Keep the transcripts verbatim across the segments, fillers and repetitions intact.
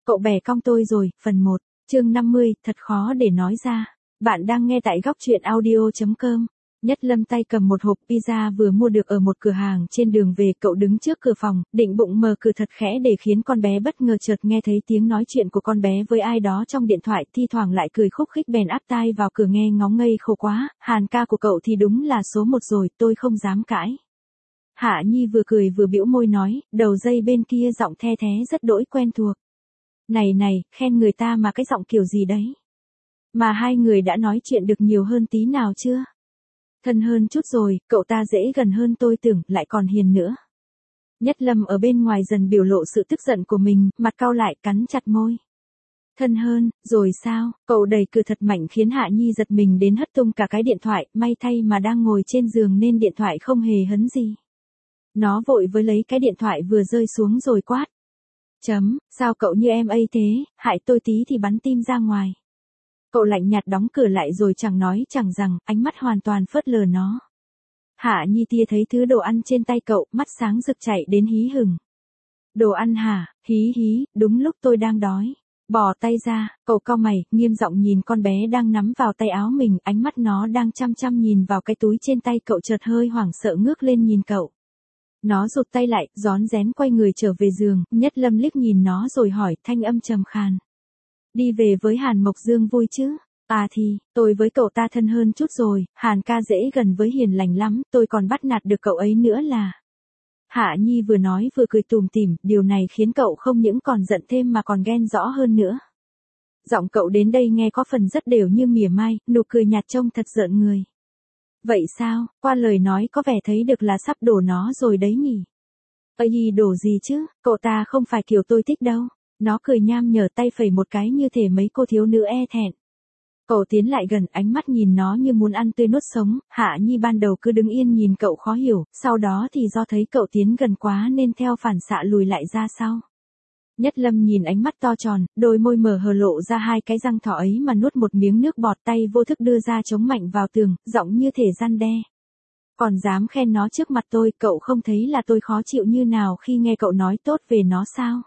Cậu bè cong tôi rồi, phần một, chương năm mươi, thật khó để nói ra. Bạn đang nghe tại góc truyện audio chấm com. Nhất Lâm tay cầm một hộp pizza vừa mua được ở một cửa hàng trên đường về, cậu đứng trước cửa phòng, định bụng mở cửa thật khẽ để khiến con bé bất ngờ chợt nghe thấy tiếng nói chuyện của con bé với ai đó trong điện thoại, thi thoảng lại cười khúc khích bèn áp tai vào cửa nghe ngóng ngây khổ quá, Hàn ca của cậu thì đúng là số một rồi, tôi không dám cãi. Hạ Nhi vừa cười vừa bĩu môi nói, đầu dây bên kia giọng the thé rất đỗi quen thuộc. Này này, khen người ta mà cái giọng kiểu gì đấy? Mà hai người đã nói chuyện được nhiều hơn tí nào chưa? Thân hơn chút rồi, cậu ta dễ gần hơn tôi tưởng, lại còn hiền nữa. Nhất Lâm ở bên ngoài dần biểu lộ sự tức giận của mình, mặt cau lại, cắn chặt môi. Thân hơn, rồi sao? Cậu đẩy cửa thật mạnh khiến Hạ Nhi giật mình đến hất tung cả cái điện thoại, may thay mà đang ngồi trên giường nên điện thoại không hề hấn gì. Nó vội với lấy cái điện thoại vừa rơi xuống rồi quát. Chấm, sao cậu như em ấy thế, hại tôi tí thì bắn tim ra ngoài. Cậu lạnh nhạt đóng cửa lại rồi chẳng nói chẳng rằng, ánh mắt hoàn toàn phớt lờ nó. Hạ Nhi tia thấy thứ đồ ăn trên tay cậu, mắt sáng rực chạy đến hí hửng. Đồ ăn hả, hí hí, đúng lúc tôi đang đói. Bỏ tay ra, cậu cau mày, nghiêm giọng nhìn con bé đang nắm vào tay áo mình, ánh mắt nó đang chăm chăm nhìn vào cái túi trên tay cậu, chợt hơi hoảng sợ ngước lên nhìn cậu. Nó rụt tay lại, rón rén quay người trở về giường, Nhất Lâm liếc nhìn nó rồi hỏi, thanh âm trầm khàn. Đi về với Hàn Mộc Dương vui chứ? À thì, tôi với cậu ta thân hơn chút rồi, Hàn ca dễ gần với hiền lành lắm, tôi còn bắt nạt được cậu ấy nữa là. Hạ Nhi vừa nói vừa cười tủm tỉm, điều này khiến cậu không những còn giận thêm mà còn ghen rõ hơn nữa. Giọng cậu đến đây nghe có phần rất đều như mỉa mai, nụ cười nhạt trông thật rợn người. Vậy sao, qua lời nói có vẻ thấy được là sắp đổ nó rồi đấy nhỉ? Ây, đổ gì chứ, cậu ta không phải kiểu tôi thích đâu. Nó cười nham nhở, tay phẩy một cái như thể mấy cô thiếu nữ e thẹn. Cậu tiến lại gần, ánh mắt nhìn nó như muốn ăn tươi nuốt sống. Hạ Nhi ban đầu cứ đứng yên nhìn cậu khó hiểu, sau đó thì do thấy cậu tiến gần quá nên theo phản xạ lùi lại ra sau. Nhất Lâm nhìn ánh mắt to tròn, đôi môi mở hờ lộ ra hai cái răng thỏ ấy mà nuốt một miếng nước bọt, tay vô thức đưa ra chống mạnh vào tường, giọng như thể răn đe. Còn dám khen nó trước mặt tôi, cậu không thấy là tôi khó chịu như nào khi nghe cậu nói tốt về nó sao?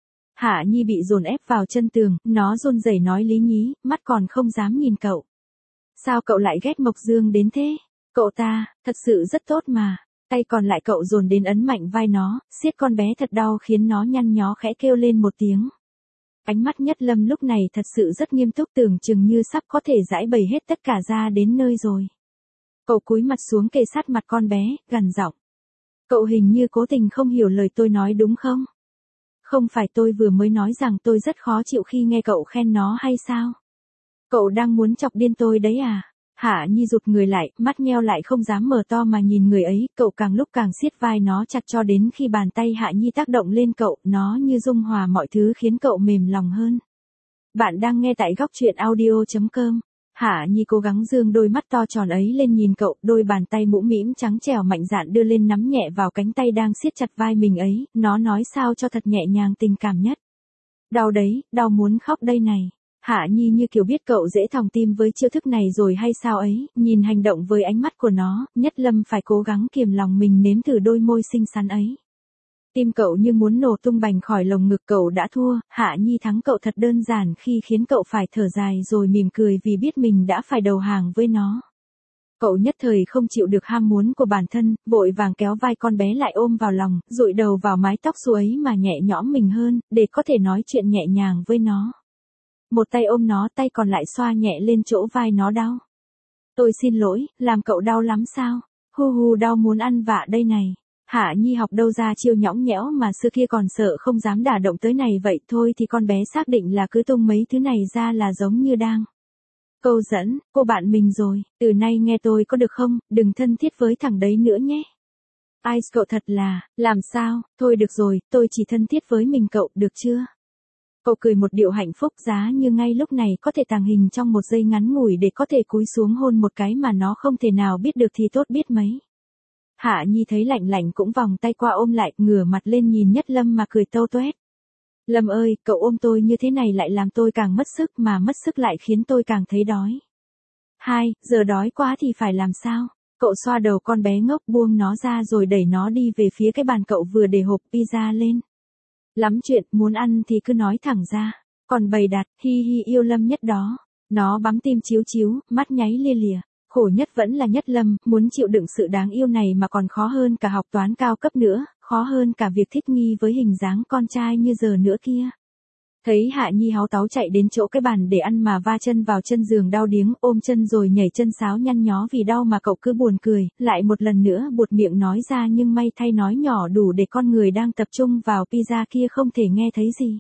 Hạ Nhi bị dồn ép vào chân tường, nó run rẩy nói lý nhí, mắt còn không dám nhìn cậu. Sao cậu lại ghét Mộc Dương đến thế? Cậu ta, thật sự rất tốt mà. Tay còn lại cậu dồn đến ấn mạnh vai nó, siết con bé thật đau khiến nó nhăn nhó khẽ kêu lên một tiếng. Ánh mắt Nhất Lâm lúc này thật sự rất nghiêm túc, tưởng chừng như sắp có thể giải bày hết tất cả ra đến nơi rồi. Cậu cúi mặt xuống kề sát mặt con bé, gằn giọng. Cậu hình như cố tình không hiểu lời tôi nói đúng không? Không phải tôi vừa mới nói rằng tôi rất khó chịu khi nghe cậu khen nó hay sao? Cậu đang muốn chọc điên tôi đấy à? Hạ Nhi rụt người lại, mắt nheo lại không dám mở to mà nhìn người ấy, cậu càng lúc càng siết vai nó chặt cho đến khi bàn tay Hạ Nhi tác động lên cậu, nó như dung hòa mọi thứ khiến cậu mềm lòng hơn. Bạn đang nghe tại góc truyện audio chấm com. Hạ Nhi cố gắng dương đôi mắt to tròn ấy lên nhìn cậu, đôi bàn tay mũm mĩm trắng trẻo mạnh dạn đưa lên nắm nhẹ vào cánh tay đang siết chặt vai mình ấy, nó nói sao cho thật nhẹ nhàng tình cảm nhất. Đau đấy, đau muốn khóc đây này. Hạ Nhi như kiểu biết cậu dễ thòng tim với chiêu thức này rồi hay sao ấy, nhìn hành động với ánh mắt của nó, Nhất Lâm phải cố gắng kiềm lòng mình nếm thử đôi môi xinh xắn ấy. Tim cậu như muốn nổ tung bành khỏi lồng ngực, cậu đã thua, Hạ Nhi thắng cậu thật đơn giản khi khiến cậu phải thở dài rồi mỉm cười vì biết mình đã phải đầu hàng với nó. Cậu nhất thời không chịu được ham muốn của bản thân, vội vàng kéo vai con bé lại ôm vào lòng, dụi đầu vào mái tóc xù ấy mà nhẹ nhõm mình hơn, để có thể nói chuyện nhẹ nhàng với nó. Một tay ôm nó, tay còn lại xoa nhẹ lên chỗ vai nó đau. Tôi xin lỗi, làm cậu đau lắm sao? Hu hu, đau muốn ăn vạ đây này. Hạ Nhi học đâu ra chiêu nhõng nhẽo mà xưa kia còn sợ không dám đả động tới này, vậy thôi thì con bé xác định là cứ tung mấy thứ này ra là giống như đang câu dẫn cô bạn mình rồi, từ nay nghe tôi có được không, đừng thân thiết với thằng đấy nữa nhé. Ai cậu thật là, làm sao, thôi được rồi, tôi chỉ thân thiết với mình cậu, được chưa? Cậu cười một điệu hạnh phúc, giá như ngay lúc này có thể tàng hình trong một giây ngắn ngủi để có thể cúi xuống hôn một cái mà nó không thể nào biết được thì tốt biết mấy. Hạ Nhi thấy lạnh lạnh cũng vòng tay qua ôm lại, ngửa mặt lên nhìn Nhất Lâm mà cười tâu toét. Lâm ơi, cậu ôm tôi như thế này lại làm tôi càng mất sức, mà mất sức lại khiến tôi càng thấy đói. Hai, giờ đói quá thì phải làm sao? Cậu xoa đầu con bé ngốc, buông nó ra rồi đẩy nó đi về phía cái bàn cậu vừa để hộp pizza lên. Lắm chuyện, muốn ăn thì cứ nói thẳng ra. Còn bày đặt, hi hi yêu Lâm Nhất đó. Nó bắm tim chiếu chiếu, mắt nháy lia lìa. Khổ nhất vẫn là Nhất Lâm, muốn chịu đựng sự đáng yêu này mà còn khó hơn cả học toán cao cấp nữa, khó hơn cả việc thích nghi với hình dáng con trai như giờ nữa kia. Thấy Hạ Nhi háu táu chạy đến chỗ cái bàn để ăn mà va chân vào chân giường đau điếng, ôm chân rồi nhảy chân sáo nhăn nhó vì đau mà cậu cứ buồn cười, lại một lần nữa buột miệng nói ra nhưng may thay nói nhỏ đủ để con người đang tập trung vào pizza kia không thể nghe thấy gì.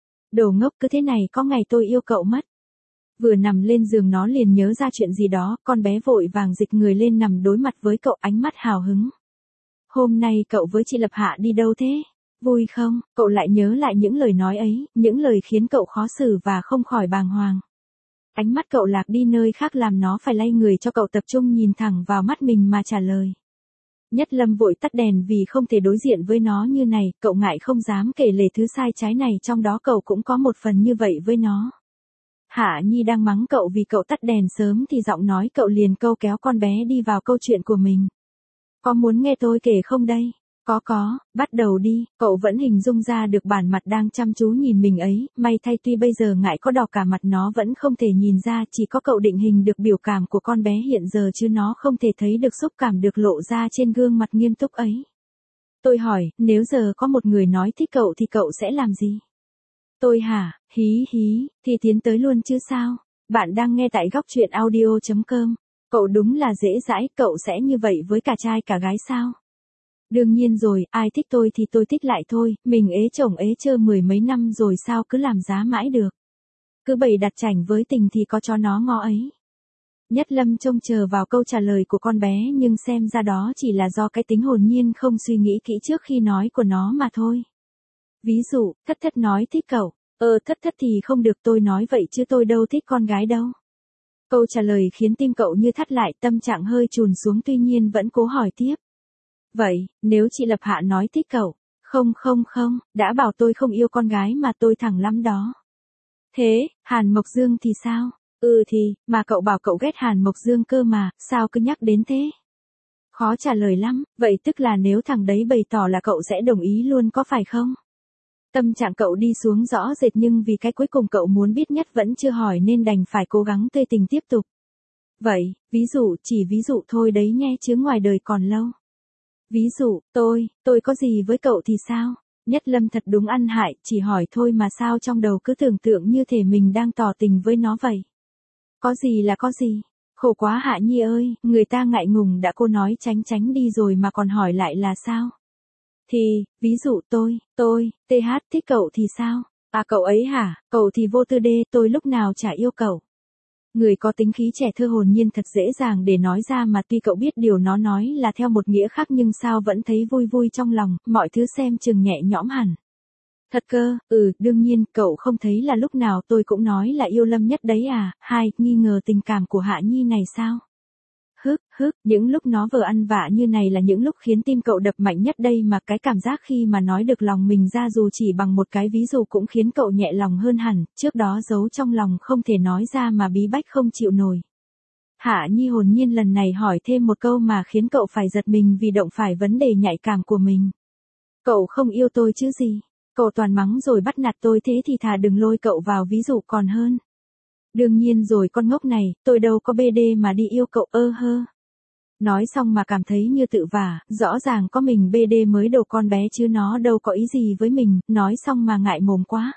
Đồ ngốc, cứ thế này có ngày tôi yêu cậu mất. Vừa nằm lên giường nó liền nhớ ra chuyện gì đó, con bé vội vàng dịch người lên nằm đối mặt với cậu, ánh mắt hào hứng. Hôm nay cậu với chị Lập Hạ đi đâu thế? Vui không? Cậu lại nhớ lại những lời nói ấy, những lời khiến cậu khó xử và không khỏi bàng hoàng. Ánh mắt cậu lạc đi nơi khác làm nó phải lay người cho cậu tập trung nhìn thẳng vào mắt mình mà trả lời. Nhất Lâm vội tắt đèn vì không thể đối diện với nó như này, cậu ngại không dám kể lể thứ sai trái này, trong đó cậu cũng có một phần như vậy với nó. Hạ Nhi đang mắng cậu vì cậu tắt đèn sớm thì giọng nói cậu liền câu kéo con bé đi vào câu chuyện của mình. Có muốn nghe tôi kể không đây? Có có, bắt đầu đi, cậu vẫn hình dung ra được bản mặt đang chăm chú nhìn mình ấy, may thay tuy bây giờ ngại có đỏ cả mặt nó vẫn không thể nhìn ra, chỉ có cậu định hình được biểu cảm của con bé hiện giờ chứ nó không thể thấy được xúc cảm được lộ ra trên gương mặt nghiêm túc ấy. Tôi hỏi, nếu giờ có một người nói thích cậu thì cậu sẽ làm gì? Tôi hả, hí hí, thì tiến tới luôn chứ sao? Bạn đang nghe tại góc truyện audio chấm com. Cậu đúng là dễ dãi, cậu sẽ như vậy với cả trai cả gái sao? Đương nhiên rồi, ai thích tôi thì tôi thích lại thôi, mình ế chồng ế chơ mười mấy năm rồi sao cứ làm giá mãi được. Cứ bày đặt chảnh với tình thì có cho nó ngó ấy. Nhất Lâm trông chờ vào câu trả lời của con bé nhưng xem ra đó chỉ là do cái tính hồn nhiên không suy nghĩ kỹ trước khi nói của nó mà thôi. Ví dụ, Thất Thất nói thích cậu, ờ Thất Thất thì không được, tôi nói vậy chứ tôi đâu thích con gái đâu. Câu trả lời khiến tim cậu như thắt lại, tâm trạng hơi chùn xuống tuy nhiên vẫn cố hỏi tiếp. Vậy, nếu chị Lập Hạ nói thích cậu, không không không, đã bảo tôi không yêu con gái mà tôi thẳng lắm đó. Thế, Hàn Mộc Dương thì sao? Ừ thì, mà cậu bảo cậu ghét Hàn Mộc Dương cơ mà, sao cứ nhắc đến thế? Khó trả lời lắm, vậy tức là nếu thằng đấy bày tỏ là cậu sẽ đồng ý luôn có phải không? Tâm trạng cậu đi xuống rõ rệt nhưng vì cái cuối cùng cậu muốn biết nhất vẫn chưa hỏi nên đành phải cố gắng tươi tình tiếp tục. Vậy, ví dụ, chỉ ví dụ thôi đấy nghe chứ ngoài đời còn lâu. Ví dụ, tôi, tôi có gì với cậu thì sao? Nhất Lâm thật đúng ăn hại, chỉ hỏi thôi mà sao trong đầu cứ tưởng tượng như thể mình đang tỏ tình với nó vậy. Có gì là có gì? Khổ quá Hạ Nhi ơi, người ta ngại ngùng đã cô nói tránh tránh đi rồi mà còn hỏi lại là sao? Thì, ví dụ tôi, tôi, tê hát thích cậu thì sao? À cậu ấy hả, cậu thì vô tư đê, tôi lúc nào chả yêu cậu. Người có tính khí trẻ thơ hồn nhiên thật dễ dàng để nói ra mà tuy cậu biết điều nó nói là theo một nghĩa khác nhưng sao vẫn thấy vui vui trong lòng, mọi thứ xem chừng nhẹ nhõm hẳn. Thật cơ, ừ, đương nhiên, cậu không thấy là lúc nào tôi cũng nói là yêu Lâm Nhất đấy à, hai, nghi ngờ tình cảm của Hạ Nhi này sao? Hức, hức, những lúc nó vừa ăn vạ như này là những lúc khiến tim cậu đập mạnh nhất đây mà cái cảm giác khi mà nói được lòng mình ra dù chỉ bằng một cái ví dụ cũng khiến cậu nhẹ lòng hơn hẳn, trước đó giấu trong lòng không thể nói ra mà bí bách không chịu nổi. Hạ Nhi hồn nhiên lần này hỏi thêm một câu mà khiến cậu phải giật mình vì động phải vấn đề nhạy cảm của mình. Cậu không yêu tôi chứ gì? Cậu toàn mắng rồi bắt nạt tôi thế thì thà đừng lôi cậu vào ví dụ còn hơn. Đương nhiên rồi con ngốc này, tôi đâu có bê đê mà đi yêu cậu ơ hơ. Nói xong mà cảm thấy như tự vả, rõ ràng có mình bê đê mới đồ con bé chứ nó đâu có ý gì với mình, nói xong mà ngại mồm quá.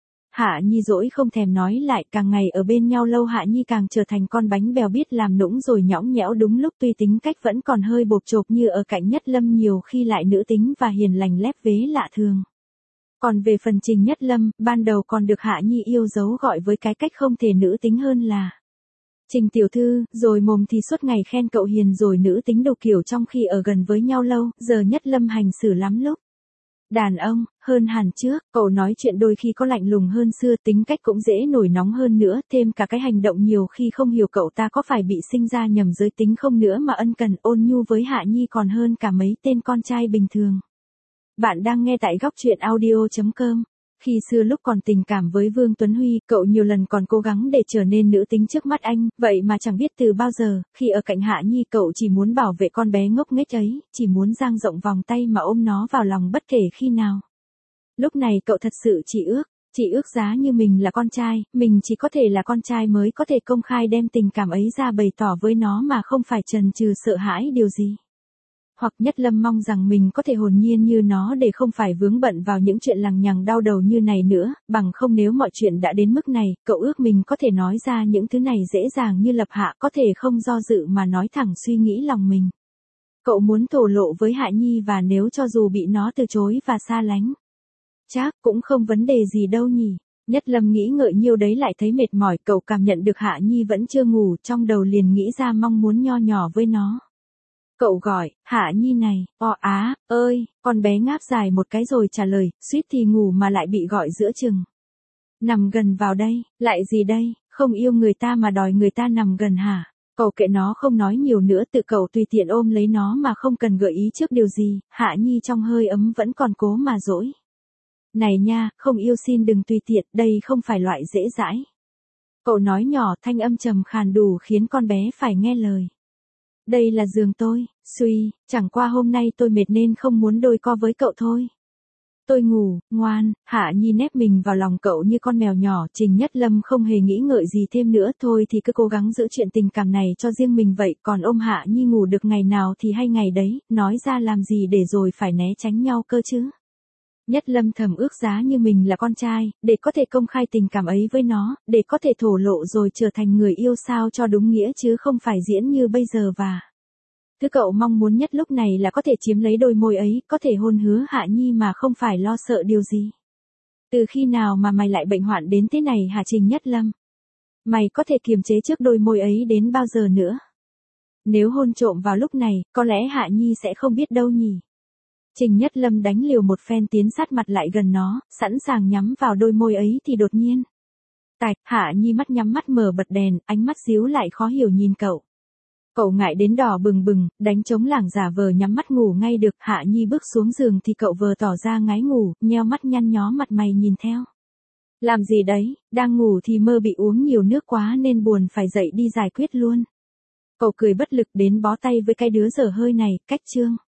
Hạ Nhi dỗi không thèm nói lại, càng ngày ở bên nhau lâu Hạ Nhi càng trở thành con bánh bèo biết làm nũng rồi nhõng nhẽo đúng lúc tuy tính cách vẫn còn hơi bộp chộp như ở cạnh Nhất Lâm nhiều khi lại nữ tính và hiền lành lép vế lạ thường. Còn về phần Trình Nhất Lâm, ban đầu còn được Hạ Nhi yêu dấu gọi với cái cách không thể nữ tính hơn là Trình tiểu thư, rồi mồm thì suốt ngày khen cậu hiền rồi nữ tính đồ kiểu trong khi ở gần với nhau lâu, giờ Nhất Lâm hành xử lắm lúc. Đàn ông, hơn hẳn trước, cậu nói chuyện đôi khi có lạnh lùng hơn xưa, tính cách cũng dễ nổi nóng hơn nữa, thêm cả cái hành động nhiều khi không hiểu cậu ta có phải bị sinh ra nhầm giới tính không nữa mà ân cần ôn nhu với Hạ Nhi còn hơn cả mấy tên con trai bình thường. Bạn đang nghe tại góc truyện audio chấm com. Khi xưa lúc còn tình cảm với Vương Tuấn Huy, cậu nhiều lần còn cố gắng để trở nên nữ tính trước mắt anh, vậy mà chẳng biết từ bao giờ, khi ở cạnh Hạ Nhi cậu chỉ muốn bảo vệ con bé ngốc nghếch ấy, chỉ muốn dang rộng vòng tay mà ôm nó vào lòng bất kể khi nào. Lúc này cậu thật sự chỉ ước, chỉ ước giá như mình là con trai, mình chỉ có thể là con trai mới có thể công khai đem tình cảm ấy ra bày tỏ với nó mà không phải chần chừ sợ hãi điều gì. Hoặc Nhất Lâm mong rằng mình có thể hồn nhiên như nó để không phải vướng bận vào những chuyện lằng nhằng đau đầu như này nữa, bằng không nếu mọi chuyện đã đến mức này, cậu ước mình có thể nói ra những thứ này dễ dàng như lập hạ, có thể không do dự mà nói thẳng suy nghĩ lòng mình. Cậu muốn thổ lộ với Hạ Nhi và nếu cho dù bị nó từ chối và xa lánh, chắc cũng không vấn đề gì đâu nhỉ. Nhất Lâm nghĩ ngợi nhiêu đấy lại thấy mệt mỏi, cậu cảm nhận được Hạ Nhi vẫn chưa ngủ, trong đầu liền nghĩ ra mong muốn nho nhỏ với nó. Cậu gọi, Hạ Nhi này, o á, ơi, con bé ngáp dài một cái rồi trả lời, suýt thì ngủ mà lại bị gọi giữa chừng. Nằm gần vào đây, lại gì đây, không yêu người ta mà đòi người ta nằm gần hả? Cậu kệ nó không nói nhiều nữa, tự cậu tùy tiện ôm lấy nó mà không cần gợi ý trước điều gì, Hạ Nhi trong hơi ấm vẫn còn cố mà dỗi. Này nha, không yêu xin đừng tùy tiện, đây không phải loại dễ dãi. Cậu nói nhỏ, thanh âm trầm khàn đủ khiến con bé phải nghe lời. Đây là giường tôi, suy, chẳng qua hôm nay tôi mệt nên không muốn đôi co với cậu thôi. Tôi ngủ, ngoan, Hạ Nhi nép mình vào lòng cậu như con mèo nhỏ, Trình Nhất Lâm không hề nghĩ ngợi gì thêm nữa, thôi thì cứ cố gắng giữ chuyện tình cảm này cho riêng mình vậy, còn ôm Hạ Nhi ngủ được ngày nào thì hay ngày đấy, nói ra làm gì để rồi phải né tránh nhau cơ chứ. Nhất Lâm thầm ước giá như mình là con trai, để có thể công khai tình cảm ấy với nó, để có thể thổ lộ rồi trở thành người yêu sao cho đúng nghĩa chứ không phải diễn như bây giờ và... Thứ cậu mong muốn nhất lúc này là có thể chiếm lấy đôi môi ấy, có thể hôn hứa Hạ Nhi mà không phải lo sợ điều gì. Từ khi nào mà mày lại bệnh hoạn đến thế này hả Trình Nhất Lâm? Mày có thể kiềm chế trước đôi môi ấy đến bao giờ nữa? Nếu hôn trộm vào lúc này, có lẽ Hạ Nhi sẽ không biết đâu nhỉ? Trình Nhất Lâm đánh liều một phen tiến sát mặt lại gần nó, sẵn sàng nhắm vào đôi môi ấy thì đột nhiên. Tạch, Hạ Nhi mắt nhắm mắt mở bật đèn, ánh mắt díu lại khó hiểu nhìn cậu. Cậu ngại đến đỏ bừng bừng, đánh trống lảng giả vờ nhắm mắt ngủ ngay được, Hạ Nhi bước xuống giường thì cậu vờ tỏ ra ngái ngủ, nheo mắt nhăn nhó mặt mày nhìn theo. Làm gì đấy, đang ngủ thì mơ bị uống nhiều nước quá nên buồn phải dậy đi giải quyết luôn. Cậu cười bất lực đến bó tay với cái đứa dở hơi này, cách chương.